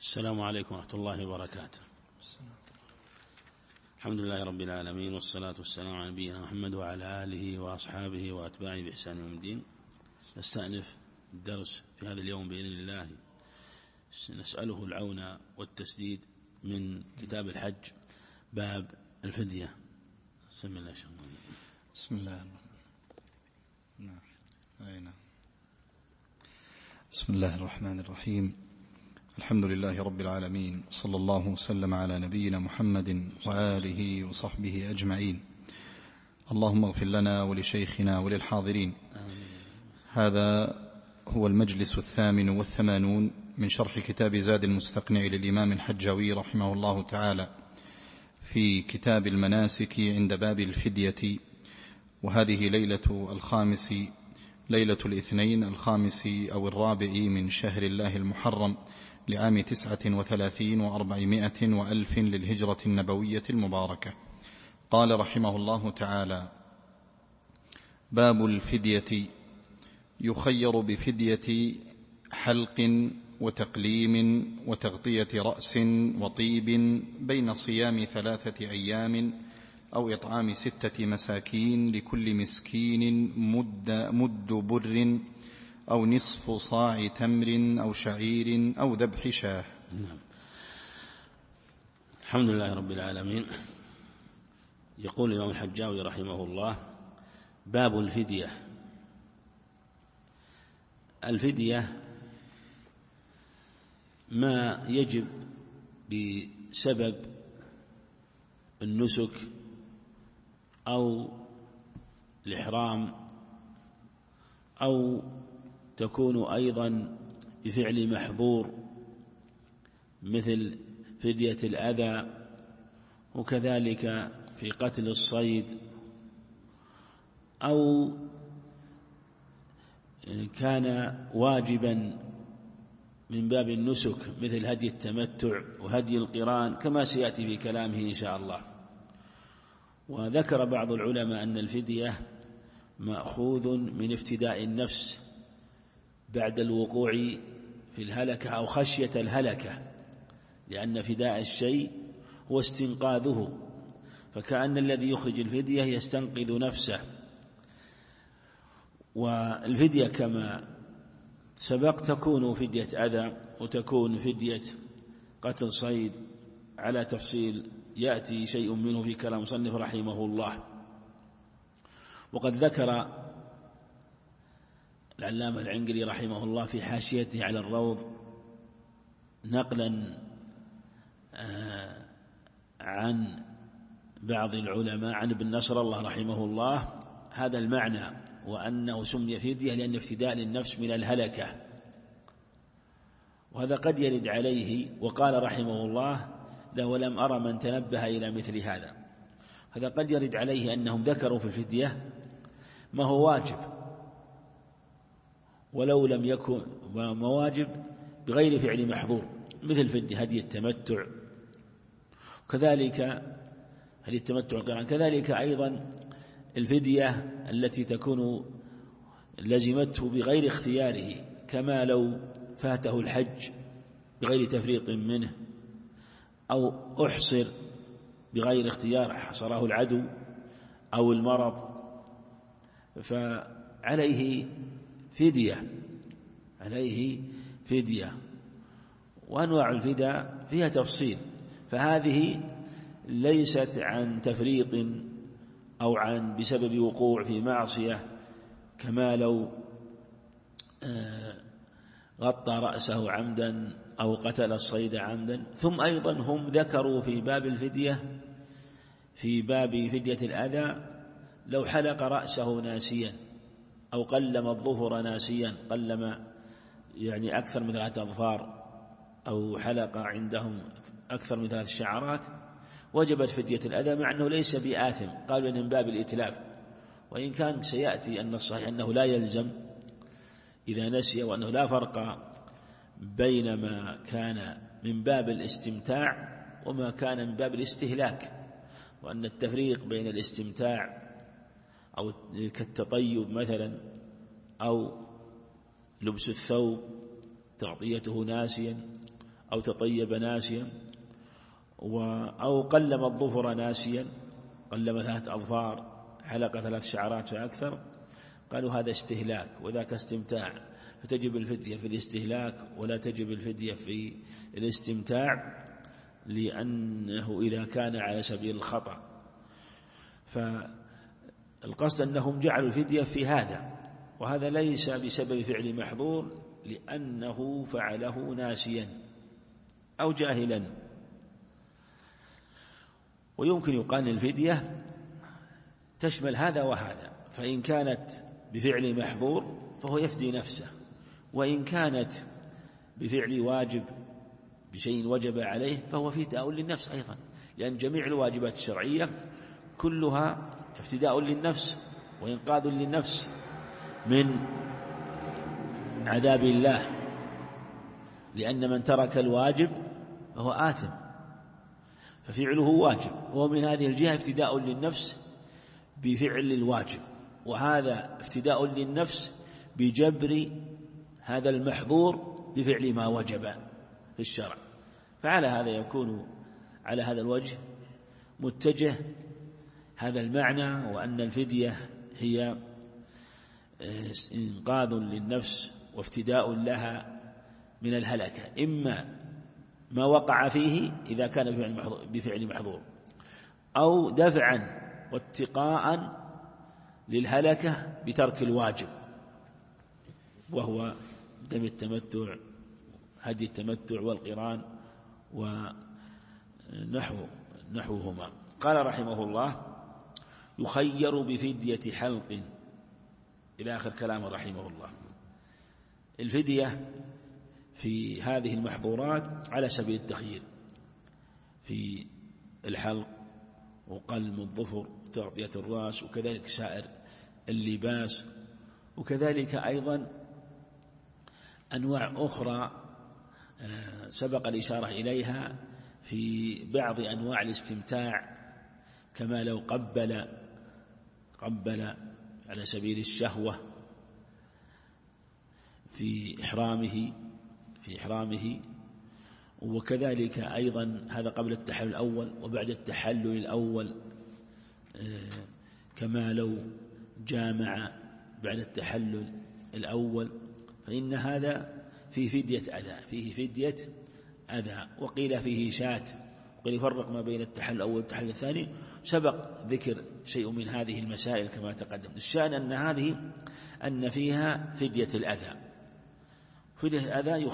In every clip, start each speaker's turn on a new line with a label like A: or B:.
A: السلام عليكم ورحمة الله وبركاته. الحمد لله رب العالمين، والصلاة والسلام على نبينا محمد وعلى آله وأصحابه وأتباعه بإحسان يوم الدين. نستأنف الدرس في هذا اليوم بإذن الله، نسأله العون والتسديد من كتاب الحج، باب الفدية. بسم الله الرحمن الرحيم.
B: بسم الله بسم الله الرحمن الرحيم. الحمد لله رب العالمين، صلى الله وسلم على نبينا محمد وآله وصحبه أجمعين. اللهم اغفر لنا ولشيخنا وللحاضرين. هذا هو المجلس 88 من شرح كتاب زاد المستقنع للإمام الحجاوي رحمه الله تعالى في كتاب المناسك عند باب الفدية، وهذه ليلة الخامس، ليلة الاثنين الخامس أو الرابع من شهر الله المحرم لعام 39 و400 وألف للهجرة النبوية المباركة. قال رحمه الله تعالى: باب الفدية. يخير بفدية حلق وتقليم وتغطية رأس وطيب بين صيام 3 أيام أو إطعام 6 مساكين لكل مسكين مد بر أو نصف صاع تمر أو شعير أو ذبح شاه.
A: الحمد لله رب العالمين. يقول الإمام الحجاوي رحمه الله: باب الفدية. الفدية ما يجب بسبب النسك أو الإحرام، أو تكون أيضا بفعل محظور مثل فدية الأذى، وكذلك في قتل الصيد، أو كان واجبا من باب النسك مثل هدي التمتع وهدي القران، كما سيأتي في كلامه إن شاء الله. وذكر بعض العلماء أن الفدية مأخوذ من افتداء النفس بعد الوقوع في الهلكة أو خشية الهلكة، لأن فداء الشيء هو استنقاذه، فكأن الذي يخرج الفدية يستنقذ نفسه. والفدية كما سبق تكون فدية أذى وتكون فدية قتل صيد، على تفصيل يأتي شيء منه في كلام مصنف رحمه الله. وقد ذكر العلامة العنقري رحمه الله في حاشيته على الروض نقلا عن بعض العلماء عن ابن نصر الله رحمه الله هذا المعنى، وأنه سمي فدية لأن افتداء للنفس من الهلكة. وهذا قد يرد عليه، وقال رحمه الله: لا ولم أرى من تنبه إلى مثل هذا. هذا قد يرد عليه أنهم ذكروا في الفدية ما هو واجب، ولو لم يكن مواجب بغير فعل محظور، مثل فدية هدي التمتع، كذلك هدي التمتع القران، كذلك أيضا الفدية التي تكون لزمته بغير اختياره، كما لو فاته الحج بغير تفريط منه، أو أحصر بغير اختيار، حصره العدو أو المرض، فعليه فدية، عليه فدية. وأنواع الفداء فيها تفصيل، فهذه ليست عن تفريط أو عن بسبب وقوع في معصية، كما لو غطى رأسه عمدا أو قتل الصيد عمدا. ثم أيضا هم ذكروا في باب الفدية، في باب فدية الأذى، لو حلق رأسه ناسيا أو قلم الظفر ناسيا، قلم يعني أكثر من 3 أظفار، أو حلق عندهم أكثر من 3 شعرات، وجبت فدية الأذى، مع أنه ليس بآثم، قالوا إن من باب الإتلاف، وإن كان سيأتي أن الصحيح أنه لا يلزم إذا نسي، وأنه لا فرق بين ما كان من باب الاستمتاع وما كان من باب الاستهلاك، وأن التفريق بين الاستمتاع أو كالتطيب مثلا، أو لبس الثوب تغطيته ناسيا، أو تطيب ناسيا أو قلم الظفر ناسيا، قلم 3 أظفار، حلق 3 شعرات فأكثر، قالوا هذا استهلاك وذاك استمتاع، فتجب الفدية في الاستهلاك ولا تجب الفدية في الاستمتاع، لأنه إذا كان على سبيل الخطأ. فالقصد أنهم جعلوا الفدية في هذا، وهذا ليس بسبب فعل محظور، لأنه فعله ناسيا أو جاهلا. ويمكن يقال الفدية تشمل هذا وهذا، فإن كانت بفعل محظور فهو يفدي نفسه، وإن كانت بفعل واجب بشيء وجب عليه فهو فداء للنفس أيضا، لأن جميع الواجبات الشرعية كلها افتداء للنفس وإنقاذ للنفس من عذاب الله، لأن من ترك الواجب فهو آثم، ففعله واجب، ومن هذه الجهة افتداء للنفس بفعل الواجب، وهذا افتداء للنفس بجبر هذا المحظور بفعل ما وجب في الشرع. فعلى هذا يكون على هذا الوجه متجه هذا المعنى، وأن الفدية هي إنقاذ للنفس وافتداء لها من الهلكة، إما ما وقع فيه إذا كان بفعل محظور، أو دفعا واتقاء للهلكة بترك الواجب، وهو دم التمتع، هدي التمتع والقران ونحوهما. قال رحمه الله: يخير بفدية حلق، إلى آخر كلام رحمه الله. الفدية في هذه المحظورات على سبيل التخيير، في الحلق وقلم الظفر وتغطية الرأس، وكذلك سائر اللباس، وكذلك أيضا أنواع أخرى سبق الإشارة إليها في بعض أنواع الاستمتاع، كما لو قبل على سبيل الشهوة في إحرامه، وكذلك أيضا هذا قبل التحلل الأول، وبعد التحلل الأول كما لو جامع بعد التحلل الأول، فإن هذا فيه فدية أذى، وقيل فيه شاة، وقيل يفرق ما بين التحلل الأول والتحلل الثاني. سبق ذكر شيء من هذه المسائل كما تقدم. الشأن أن فيها فدية الأذى. فدية الأذى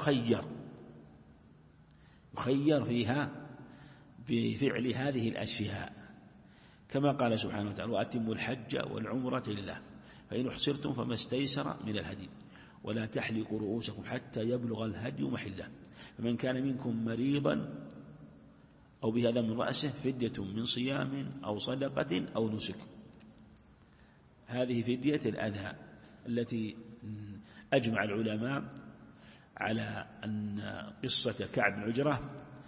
A: يخير فيها بفعل هذه الأشياء، كما قال سبحانه وتعالى: وأتموا الحج والعمرة لله فإن أحصرتم فما استيسر من الهدي ولا تحلقوا رؤوسكم حتى يبلغ الهدي محله فمن كان منكم مريضا أو به أذى من رأسه فدية من صيام أو صدقة أو نسك. هذه فدية الأذى التي أجمع العلماء على أن قصة كعب بن عجرة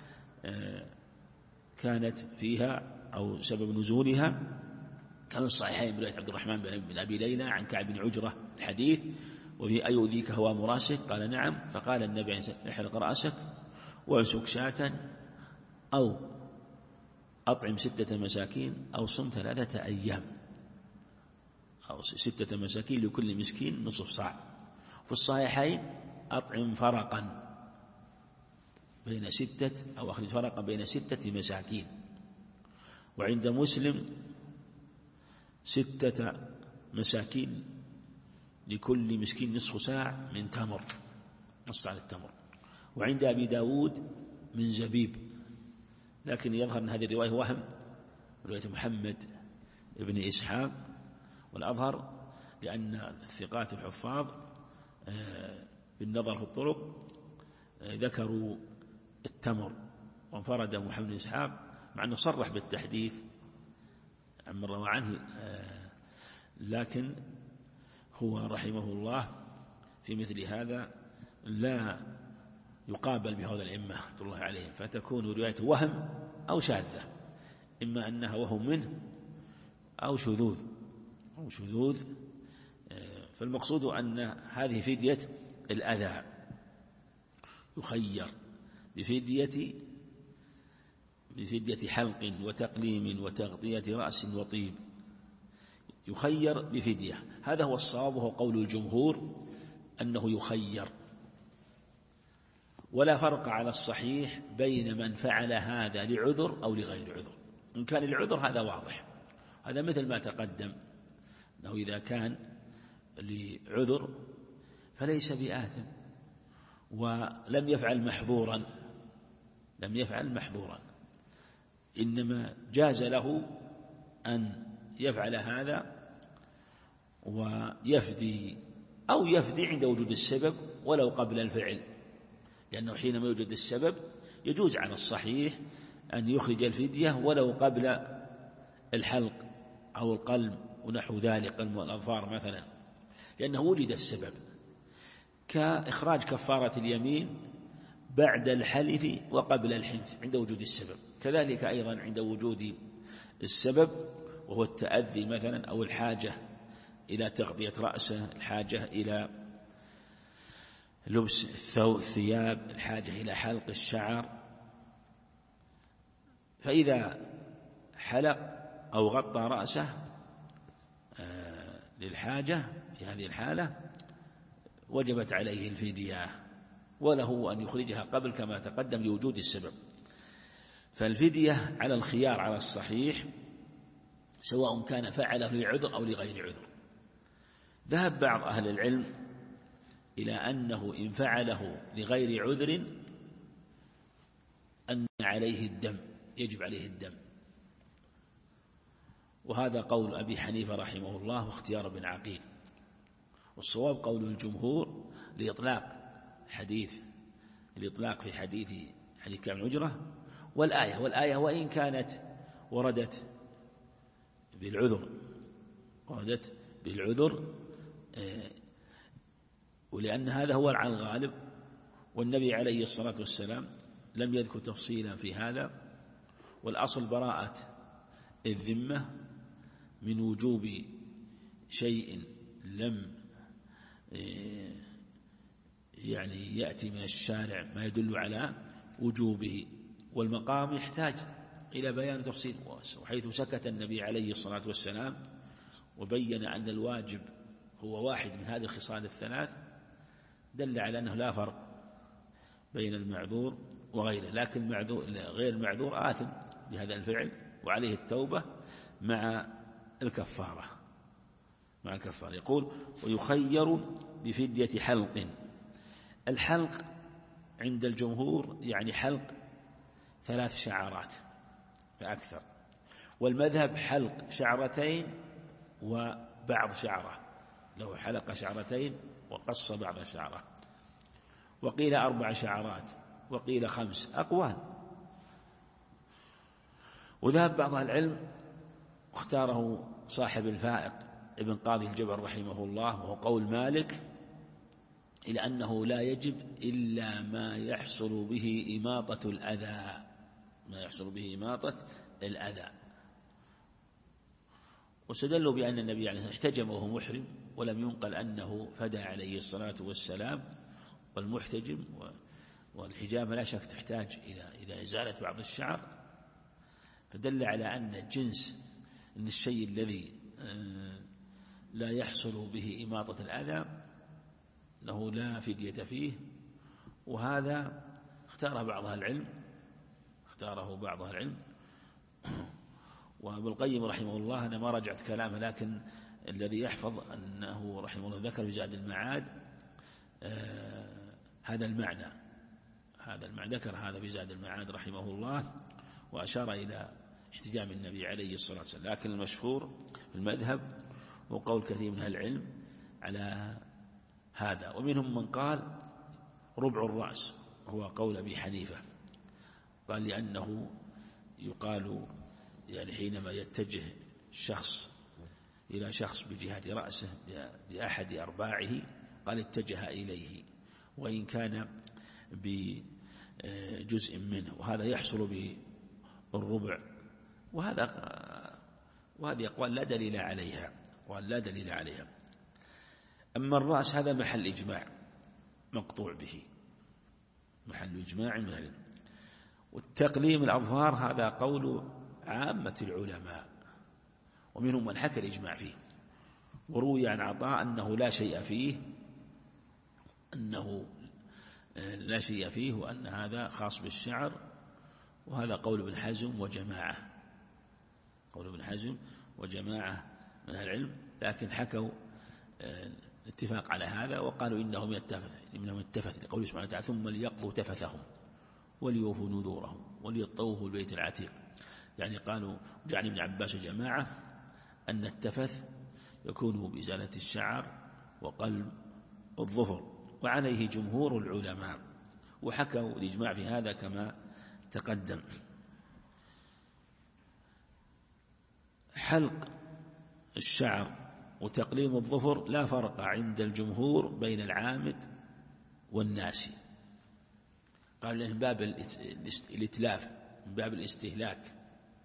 A: كانت فيها أو سبب نزولها كان الصحيحين برواية عبد الرحمن بن أبي ليلى عن كعب بن عجرة الحديث: وفي أيؤذيك هوام راسك؟ قال: نعم. فقال النبي عليه الصلاة والسلام: احلق رأسك وانسك شاة أو أطعم 6 مساكين أو صم 3 أيام، أو 6 مساكين لكل مسكين نصف صاع. في الصحيحين: أطعم فرقا بين 6 أو أخرج فرقا بين 6 مساكين. وعند مسلم: 6 مساكين لكل مسكين نصف ساع من تمر، نصف ساع التمر. وعند أبي داود: من زبيب. لكن يظهر أن هذه الرواية وهم، رواية محمد بن إسحاق، والأظهر لأن الثقات الحفاظ بالنظر في الطرق ذكروا التمر، وانفرد محمد بن إسحاق مع أنه صرح بالتحديث عن روى عنه، لكن هو رحمه الله في مثل هذا لا يقابل بهذا الأئمة رحمة الله عليهم، فتكون روايته وهم أو شاذة، إما أنها وهم منه أو شذوذ. فالمقصود أن هذه فدية الأذى يخير بفدية حلق وتقليم وتغطية رأس وطيب، يخير بفدية. هذا هو الصواب، وهو قول الجمهور أنه يخير، ولا فرق على الصحيح بين من فعل هذا لعذر أو لغير عذر. إن كان العذر هذا واضح، هذا مثل ما تقدم أنه إذا كان لعذر فليس بآثم ولم يفعل محظورا، إنما جاز له أن يفعل هذا ويفدي أو يفدي عند وجود السبب ولو قبل الفعل، لأنه حينما يوجد السبب يجوز على الصحيح أن يخرج الفدية ولو قبل الحلق أو القلم ونحو ذلك، قلم الأظفار مثلا، لأنه وجد السبب، كإخراج كفارة اليمين بعد الحلف وقبل الحنث عند وجود السبب. كذلك أيضا عند وجود السبب، وهو التأذي مثلا أو الحاجة إلى تغطية رأسه، الحاجة إلى لبس الثياب، الحاجة إلى حلق الشعر، فإذا حلق أو غطى رأسه للحاجة في هذه الحالة وجبت عليه الفدية، وله أن يخرجها قبل كما تقدم لوجود السبب. فالفدية على الخيار على الصحيح، سواء كان فعله لعذر أو لغير عذر. ذهب بعض أهل العلم إلى أنه إن فعله لغير عذر أن عليه الدم، يجب عليه الدم، وهذا قول أبي حنيفة رحمه الله واختيار ابن عقيل. والصواب قول الجمهور الإطلاق في حديث كعب بن عجرة والآية وإن كانت وردت بالعذر ولأن هذا هو على الغالب، والنبي عليه الصلاة والسلام لم يذكر تفصيلا في هذا، والأصل براءة الذمة من وجوب شيء لم يعني يأتي من الشارع ما يدل على وجوبه، والمقام يحتاج إلى بيان تفصيل. وحيث سكت النبي عليه الصلاة والسلام وبين أن الواجب هو واحد من هذه الخصال الثلاث، دل على أنه لا فرق بين المعذور وغيره، لكن غير المعذور آثم بهذا الفعل وعليه التوبة مع الكفارة. يقول: ويخير بفدية حلق. الحلق عند الجمهور يعني حلق 3 شعرات فأكثر، والمذهب حلق 2 وبعض شعرة، لو حلق 2 وقص بعض شعرة، وقيل 4 شعرات وقيل 5 أقوال. وذهب بعض العلم اختاره صاحب الفائق ابن قاضي الجبر رحمه الله، وهو قول مالك، إلى أنه لا يجب إلا ما يحصل به إماطة الأذى، واستدلوا بأن النبي عليه الصلاة والسلام احتجم وهو محرم، ولم ينقل أنه فدى عليه الصلاة والسلام، والمحتجم والحجامة لا شك تحتاج إلى إزالة بعض الشعر، فدل على أن أن الشيء الذي لا يحصل به إماطة الأذى له لا فدية فيه. وهذا اختاره بعض العلم، وابن القيم رحمه الله، أنا ما رجعت كلامه، لكن الذي يحفظ أنه رحمه الله ذكر في زاد المعاد هذا المعنى ذكر هذا في زاد المعاد رحمه الله، وأشار إلى احتجام النبي عليه الصلاة والسلام. لكن المشهور في المذهب وقول كثير من أهل العلم على هذا، ومنهم من قال ربع الرأس، هو قول أبي حنيفة، قال لأنه يقال يعني حينما يتجه شخص إلى شخص بجهة رأسه بأحد أرباعه قال اتجه إليه، وإن كان بجزء منه، وهذا يحصل بالربع، وهذه أقوال لا دليل عليها. أما الرأس هذا محل إجماع مقطوع به، محل إجماع من العلم. والتقليم الأظفار هذا قول عامة العلماء، ومنهم من حكى الإجماع فيه. وروي عن عطاء أنه لا شيء فيه، وأن هذا خاص بالشعر، وهذا قول ابن حزم وجماعة من أهل العلم، لكن حكوا الاتفاق على هذا وقالوا إنه من التفث لقوله سبحانه وتعالى: ثم ليقضوا تفثهم وليوفوا نذورهم وليطوفوا البيت العتيق. يعني قالوا جعل ابن عباس جماعة أن التفث يكون بإزالة الشعر وقلب الظفر، وعليه جمهور العلماء، وحكوا الإجماع في هذا كما تقدم. حلق الشعر وتقليم الظفر لا فرق عند الجمهور بين العامد والناسي، قال من باب الإتلاف، من باب الاستهلاك.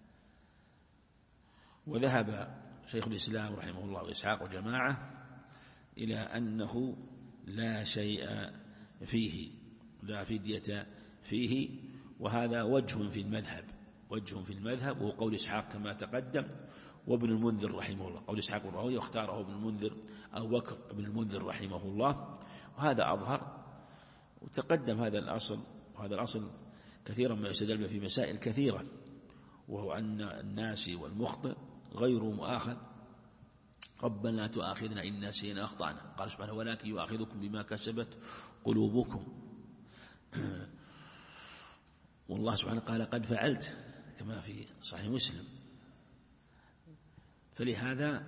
A: وذهب شيخ الإسلام رحمه الله وإسحاق وجماعة إلى أنه لا شيء فيه، لا فدية فيه، وهذا وجه في المذهب، وهو قول إسحاق كما تقدم، وابن المنذر رحمه الله. قول إسحاق الراوي واختاره ابن المنذر أو بكر ابن المنذر رحمه الله، وهذا أظهر. وتقدم هذا الأصل، وهذا الأصل كثيرا ما يستدل به في مسائل كثيرة، وهو أن الناسي والمخطئ غير مؤاخذ. ربنا لا تؤاخذنا إن نسينا أخطأنا، قال سبحانه: ولكن يؤاخذكم بما كسبت قلوبكم. والله سبحانه قال: قد فعلت، كما في صحيح مسلم. فلهذا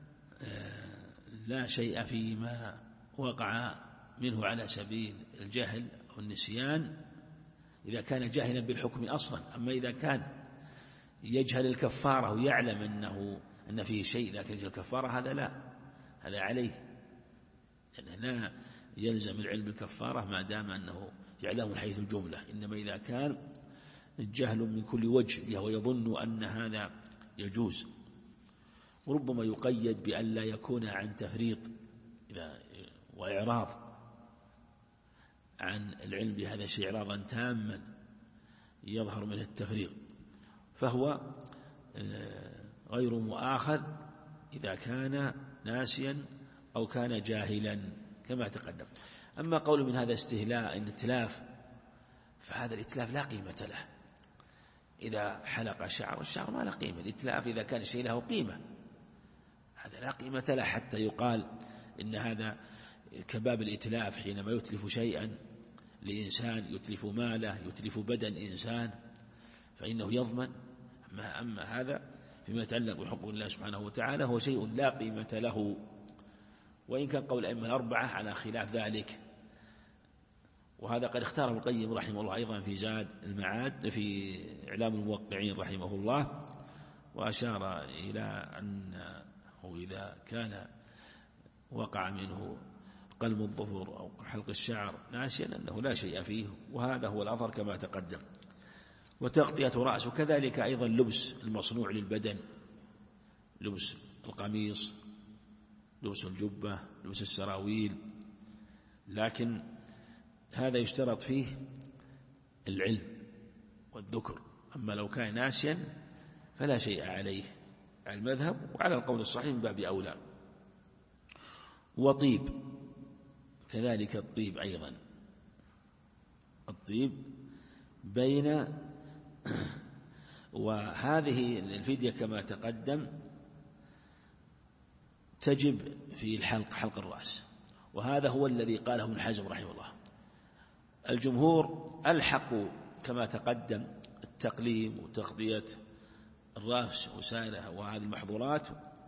A: لا شيء فيما وقع منه على سبيل الجهل أو النسيان إذا كان جاهلا بالحكم أصلا. أما إذا كان يجهل الكفارة ويعلم أن فيه شيء لكن يجهل الكفارة، هذا لا، هذا عليه، يعني لا يلزم العلم بالكفارة ما دام أنه يعلم من حيث الجملة. إنما إذا كان الجهل من كل وجه ويظن أن هذا يجوز، وربما يقيد بأن لا يكون عن تفريط وإعراض عن العلم بهذا الشيء إعراضا تاما يظهر منه التفريط، فهو غير مؤاخذ إذا كان ناسيا أو كان جاهلا كما تقدم. أما قول من هذا استهلاء إتلاف، فهذا الإتلاف لا قيمة له. إذا حلق الشعر ما له قيمة. الإتلاف إذا كان شيء له قيمة، هذا لا قيمة له حتى يقال إن هذا كباب الإتلاف، حينما يتلف شيئا لإنسان، يتلف ماله، يتلف بدن إنسان، فإنه يضمن. أما هذا فيما يتعلق بحقوق الله سبحانه وتعالى هو شيء لا قيمة له. وإن كان قول الأئمة الأربعة على خلاف ذلك، وهذا قد اختاره ابن القيم رحمه الله أيضا في زاد المعاد في إعلام الموقعين رحمه الله، وأشار إلى أنه إذا كان وقع منه قلم الظفر أو حلق الشعر ناسيا أنه لا شيء فيه، وهذا هو الأظهر كما تقدم. وتغطية رأس، وكذلك أيضا لبس المصنوع للبدن، لبس القميص، لبس الجبة، لبس السراويل، لكن هذا يشترط فيه العلم والذكر. أما لو كان ناسيا فلا شيء عليه على المذهب، وعلى القول الصحيح من باب أولى. وطيب كذلك، الطيب أيضا، الطيب بين وهذه الفدية كما تقدم تجب في الحلق، حلق الرأس، وهذا هو الذي قاله ابن حزم رحمه الله. الجمهور ألحقوا كما تقدم التقليم وتغطية الرأس وسائلها وهذه المحظورات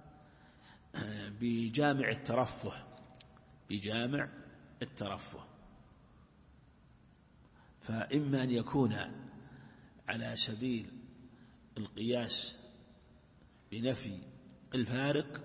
A: بجامع الترفه، فإما أن يكون على سبيل القياس بنفي الفارق،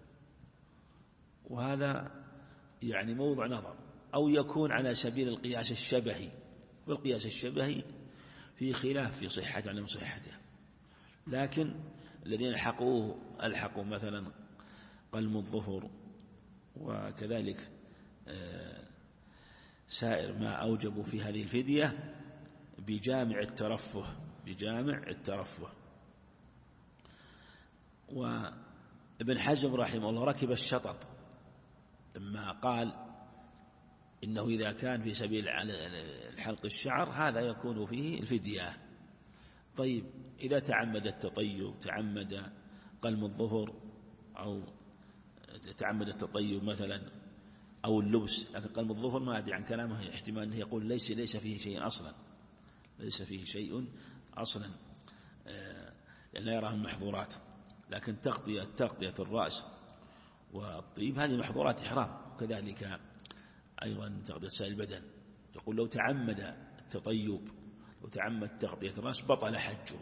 A: وهذا يعني موضع نظر، أو يكون على سبيل القياس الشبهي، والقياس الشبهي في خلاف في صحته عن صحته. لكن الذين ألحقوا مثلا قلم الظفر وكذلك سائر ما أوجبوا في هذه الفدية بجامع الترفه. وابن حزم رحمه الله ركب الشطط لما قال إنه إذا كان في سبيل حلق الشعر هذا يكون فيه الفدية. طيب إذا تعمد التطيب، تعمد قلم الظفر، أو تعمد التطيب مثلا أو اللبس، لكن قلم الظفر ما أدري عن كلامه، احتمال أنه يقول ليس فيه شيء أصلا، لأن لا يراه المحظورات. لكن تغطية الرأس والطيب هذه محظورات إحرام، وكذلك أيضا تغطية سائر البدن. يقول لو تعمد التطيب، لو تعمد تغطية الرأس بطل حجه،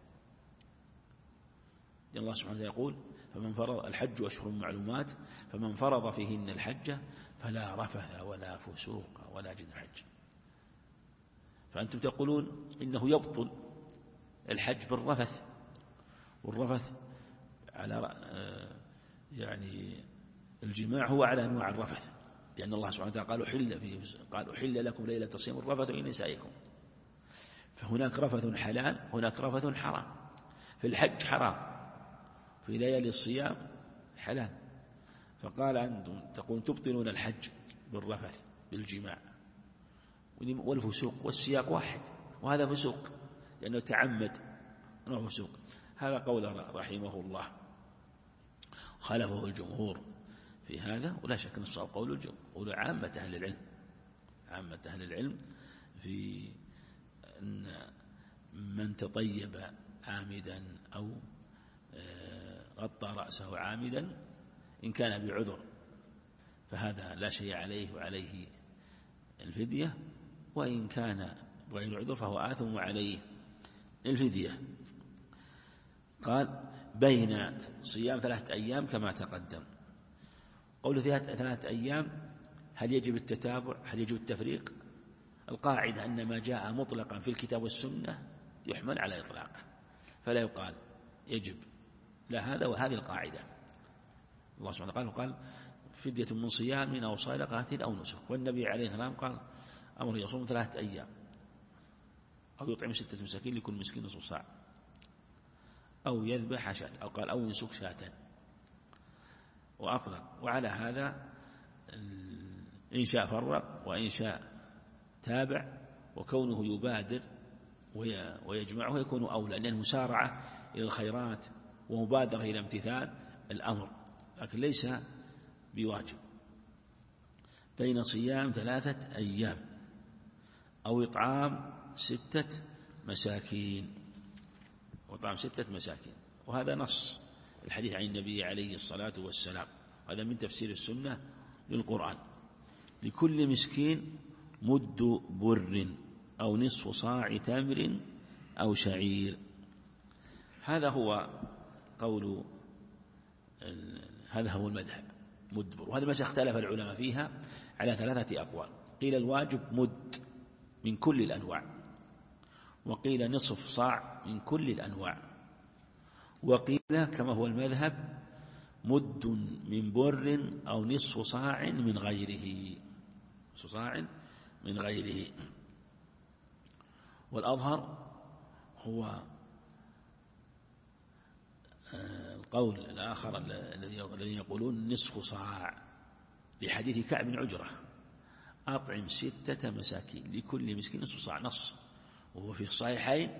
A: لأن الله سبحانه وتعالى يقول فمن فرض الحج أشهر معلومات فمن فرض فيهن الحج فلا رفث ولا فسوق ولا جناح حج. فأنتم تقولون إنه يبطل الحج بالرفث، والرفث على يعني الجماع هو على أنواع الرفث، لأن الله سبحانه وتعالى قال أحل لكم ليلة الصيام الرفث إلى نسائكم. فهناك رفث حلال، هناك رفث حرام. في الحج حرام، في ليالي الصيام حلال. فقال أنتم تقول تبطلون الحج بالرفث بالجماع والفسوق، والسياق واحد، وهذا فسوق لأنه تعمد نوع فسوق. هذا قول رحمه الله، خالفه الجمهور في هذا، ولا شك أن الصواب قول الجمهور، قول عامة أهل العلم في أن من تطيب عامدا أو غطى رأسه عامدا إن كان بعذر فهذا لا شيء عليه وعليه الفدية، وإن كان بغير عذر فهو آثم وعليه الفدية. قال بين صيام 3 أيام كما تقدم. قول فيها 3 أيام هل يجب التتابع، هل يجب التفريق؟ القاعدة أن ما جاء مطلقا في الكتاب والسنة يحمل على إطلاقه، فلا يقال يجب، لا هذا وهذه القاعدة. الله سبحانه وتعالى قال فدية من صيام أو صدقة أو نسك، والنبي عليه السلام قال أمر يصوم 3 أيام أو يطعم 6 مساكين لكل مسكين نصف صاع، أو يذبح شاة، أو قال أو ينسك شاة، وأطلق. وعلى هذا إن شاء فرق وإن شاء تابع، وكونه يبادر ويجمعه يكون أولى، لأن المسارعة إلى الخيرات ومبادرة إلى امتثال الأمر، لكن ليس بواجب. بين صيام 3 أيام أو إطعام 6 مساكين، وهذا نص الحديث عن النبي عليه الصلاة والسلام. هذا من تفسير السنة للقرآن. لكل مسكين مد بر أو نصف صاع تمر أو شعير. هذا هو المذهب، مد بر. وهذا ما اختلف العلماء فيها على 3 أقوال. قيل الواجب مد من كل الأنواع، وقيل نصف صاع من كل الأنواع، وقيل كما هو المذهب مد من بر أو نصف صاع من غيره. والأظهر هو القول الآخر الذي يقولون نصف صاع، لحديث كعب بن عجرة أطعم 6 مساكين لكل مسكين نصف صاع، نص. وهو في الصحيحين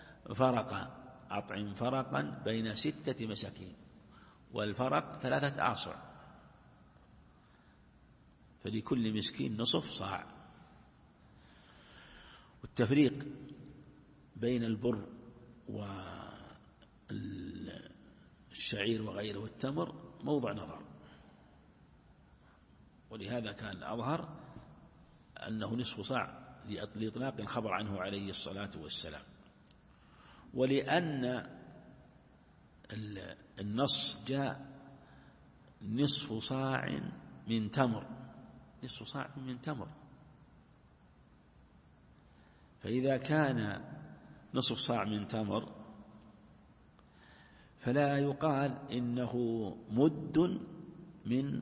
A: أطعم فرقا بين 6 مساكين، والفرق 3 آصع، فلكل مسكين نصف صاع. والتفريق بين البر والشعير وغيره والتمر موضع نظر، ولهذا كان الأظهر أنه نصف صاع لإطلاق الخبر عنه عليه الصلاة والسلام. ولأن النص جاء نصف صاع من تمر، فإذا كان نصف صاع من تمر فلا يقال إنه مد من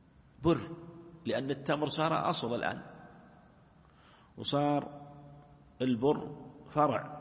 A: بر، لأن التمر صار أصل الآن، وصار البر فرع،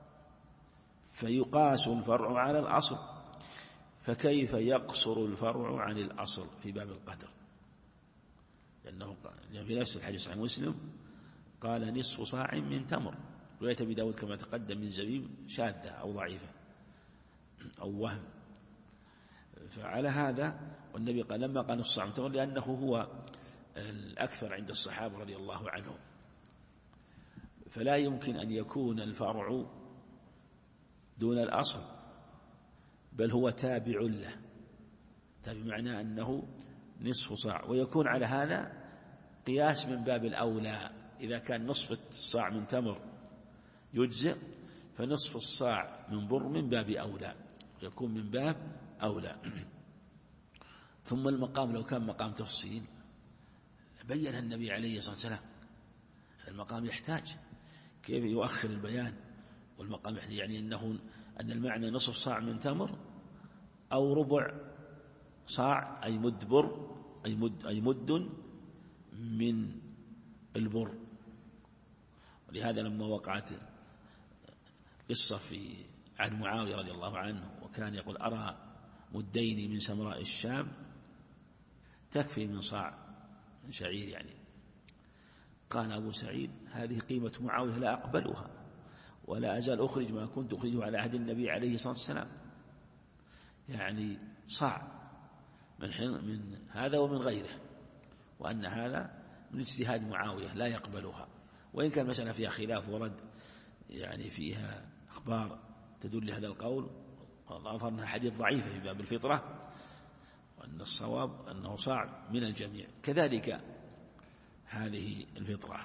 A: فيقاس الفرع على الأصل، فكيف يقصر الفرع عن الأصل في باب القدر؟ لأنه في نفس الحديث عن مسلم قال نصف صاع من تمر، رواية أبي داود كما تقدم من زبيب شاذة أو ضعيفة أو وهم. فعلى هذا والنبي قال لما قال نصف صاع من تمر لأنه هو الأكثر عند الصحابة رضي الله عنهم، فلا يمكن أن يكون الفرع دون الأصل، بل هو تابع له، تابع معناه أنه نصف صاع، ويكون على هذا قياس من باب الأولى. إذا كان نصف الصاع من تمر يجزئ، فنصف الصاع من بر من باب أولى، يكون من باب أولى. ثم المقام لو كان مقام تفصيل بين النبي عليه الصلاة والسلام، المقام يحتاج كيف يؤخر البيان، والمقام يحتاج يعني أن المعنى نصف صاع من تمر أو ربع صاع أي مد بر أي مد من البر. ولهذا لما وقعت قصة في عن معاوية رضي الله عنه وكان يقول أرى مدين من سمراء الشام تكفي من صاع من شعير، يعني قال أبو سعيد هذه قيمة معاوية لا أقبلها ولا أزال أخرج ما كنت أخرجه على عهد النبي عليه الصلاة والسلام، يعني صاع من هذا ومن غيره، وأن هذا من اجتهاد معاوية لا يقبلها. وإن كان المسألة فيها خلاف ورد يعني فيها أخبار تدل لهذا القول، والأظهر أنها حديث ضعيفة في باب الفطرة، وأن الصواب أنه صاع من الجميع. كذلك هذه الفطرة.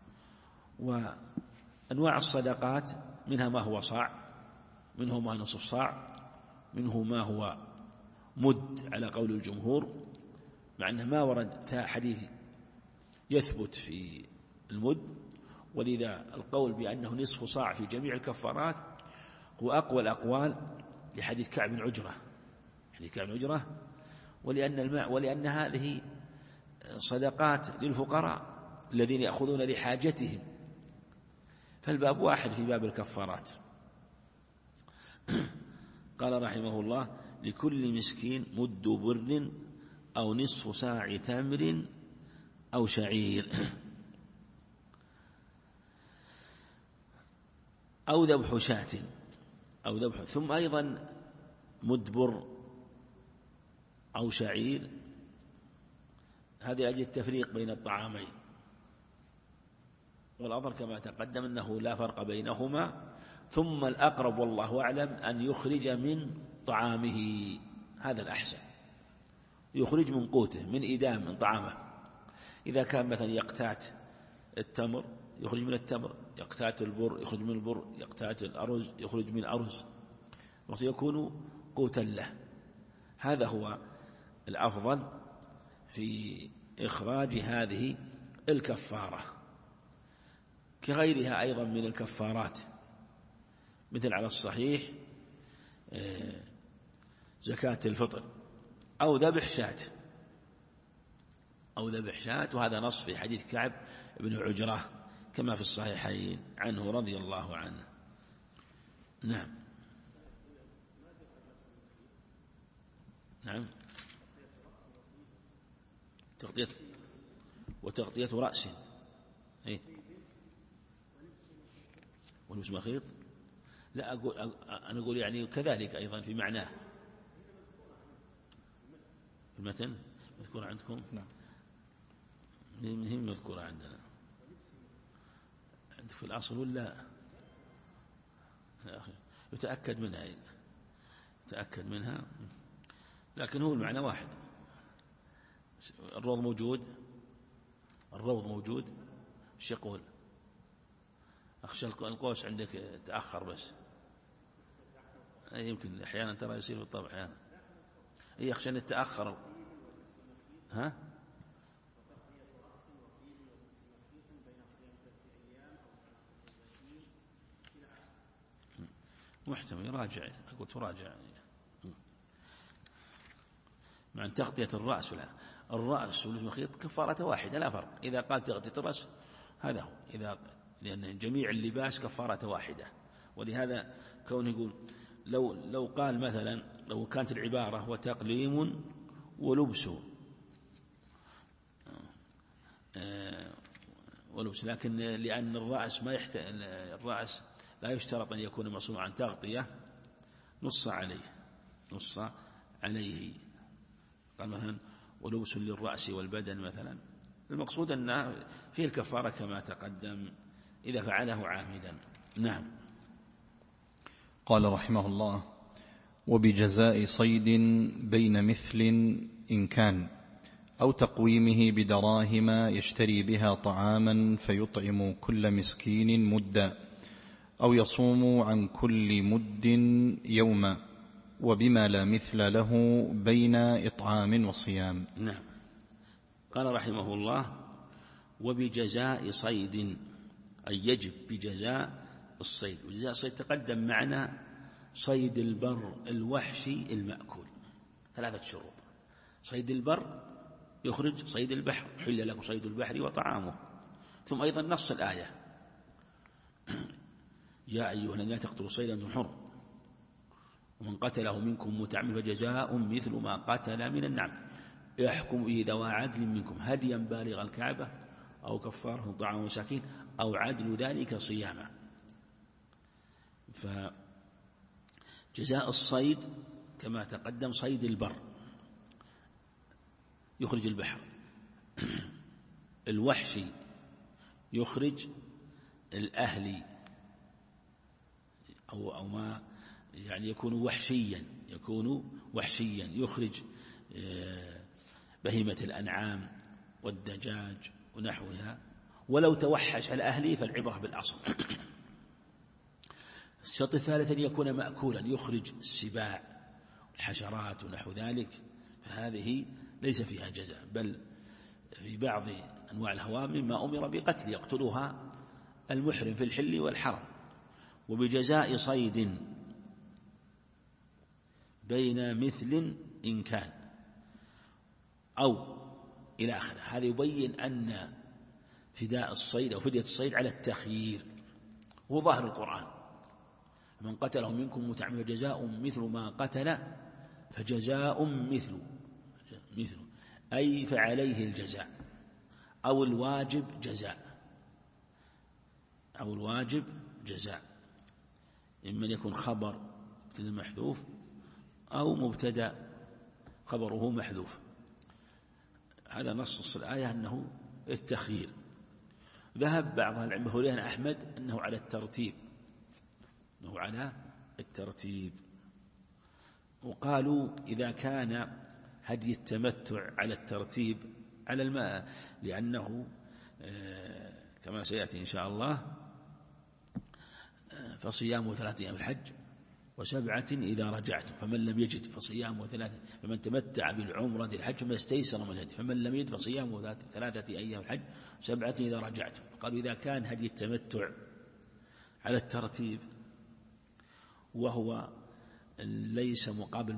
A: وأنواع الصدقات منها ما هو صاع، منه ما نصف صاع، منه ما هو مد على قول الجمهور، مع أنه ما ورد حديث يثبت في المد، ولذا القول بأنه نصف صاع في جميع الكفارات هو أقوى الأقوال لحديث كعب بن عجرة، حديث كعب بن عجرة، ولأن هذه صدقات للفقراء الذين يأخذون لحاجتهم، فالباب واحد في باب الكفارات. قال رحمه الله لكل مسكين مد بر أو نصف صاع تمر أو شعير أو ذبح شاة أو ذبح. ثم أيضا مد بر أو شعير، هذه أجل التفريق بين الطعامين، والأظهر كما تقدم أنه لا فرق بينهما. ثم الأقرب والله أعلم أن يخرج من طعامه، هذا الأحسن، يخرج من قوته من إدام من طعامه. إذا كان مثلا يقتات التمر يخرج من التمر، يقتات البر يخرج من البر، يقتات الأرز يخرج من الأرز، وسيكون قوتا له. هذا هو الأفضل في إخراج هذه الكفارة، كغيرها أيضا من الكفارات، مثل على الصحيح زكاة الفطر أو ذبح شاة وهذا نص في حديث كعب بن عجرة كما في الصحيحين عنه رضي الله عنه. نعم وتغطية رأس ولبس مخيط، لا أنا أقول يعني كذلك أيضا في معناه. المتن مذكورة عندكم؟
B: نعم
A: هي مذكورة عندنا، عندك في الأصل ولا يا أخي يتأكد منها، لكن هو المعنى واحد. الروض موجود ايش يقول؟ أخشى القوس عندك تأخر بس، يمكن أحيانا ترى يصير بالطبع أحيانا يخشى أن يتأخر. ها محتمل راجع، أقول تراجع مع تغطية الرأس، ولا الرأس والمخيط كفارة واحدة لا فرق. إذا قال تغطية الرأس هذا هو، إذا لأن جميع اللباس كفارة واحدة. ولهذا كونه يقول لو قال مثلا لو كانت العبارة وتقليم ولبس لكن لأن الرأس الرأس لا يشترط أن يكون مصنوعا عن تغطية نص عليه قال مثلا ولبس للرأس والبدن مثلا. المقصود أن فيه الكفارة كما تقدم إذا فعله عامدا. نعم.
B: قال رحمه الله: وبجزاء صيد بين مثل إن كان، أو تقويمه بدراهم يشتري بها طعاما فيطعم كل مسكين مدا، أو يصوم عن كل مد يوما، وبما لا مثل له بين إطعام وصيام.
A: نعم. قال رحمه الله: وبجزاء صيد، أي يجب بجزاء الصيد. وجزاء الصيد تقدم معنا صيد البر الوحشي المأكول، 3 شروط. صيد البر يخرج صيد البحر، حل لكم صيد البحر وطعامه. ثم أيضا نص الآية: يا أيها الذين لا تقتلوا الصيد وأنتم حرم، ومن قتله منكم متعمدا فجزاء مثل ما قتل من النعم، يحكم به ذوى عدل منكم هديا بالغ الكعبة أو كفاره طعام مساكين أو عدل ذلك صياما. فجزاء الصيد كما تقدم صيد البر يخرج البحر، الوحشي يخرج الأهلي أو ما يعني يكون وحشيا يخرج بهيمة الأنعام والدجاج ونحوها. ولو توحش الأهلي فالعبرة بالأصل. الشرط الثالث أن يكون مأكولا، يخرج السباع والحشرات ونحو ذلك، فهذه ليس فيها جزاء، بل في بعض أنواع الهوام ما أمر بقتل يقتلها المحرم في الحل والحرم. وبجزاء صيد بين مثل إن كان أو إلى آخره. هذا يبين أن فداء الصيد أو فدية الصيد على التخيير، وظاهر القرآن: من قتله منكم متعمدا فجزاء مثل ما قتل فجزاء مثل أي فعليه الجزاء، أو الواجب جزاء، إما أن يكون خبر مبتدأ محذوف أو مبتدأ خبره محذوف. هذا نص الآية أنه التخيير. ذهب بعض العلماء وليان أحمد أنه على الترتيب، وقالوا إذا كان هدي التمتع على الترتيب على الماء، لأنه كما سيأتي إن شاء الله: فصيام 3 أيام الحج و7 إذا رجعتم، فمن لم يجد فصيام 3، فمن تمتع بالعمرة الحج فما استيسر من الهدي، فمن لم يجد فصيام 3 أيام الحج و7 إذا رجعتم. قالوا إذا كان هدي التمتع على الترتيب وهو ليس مقابل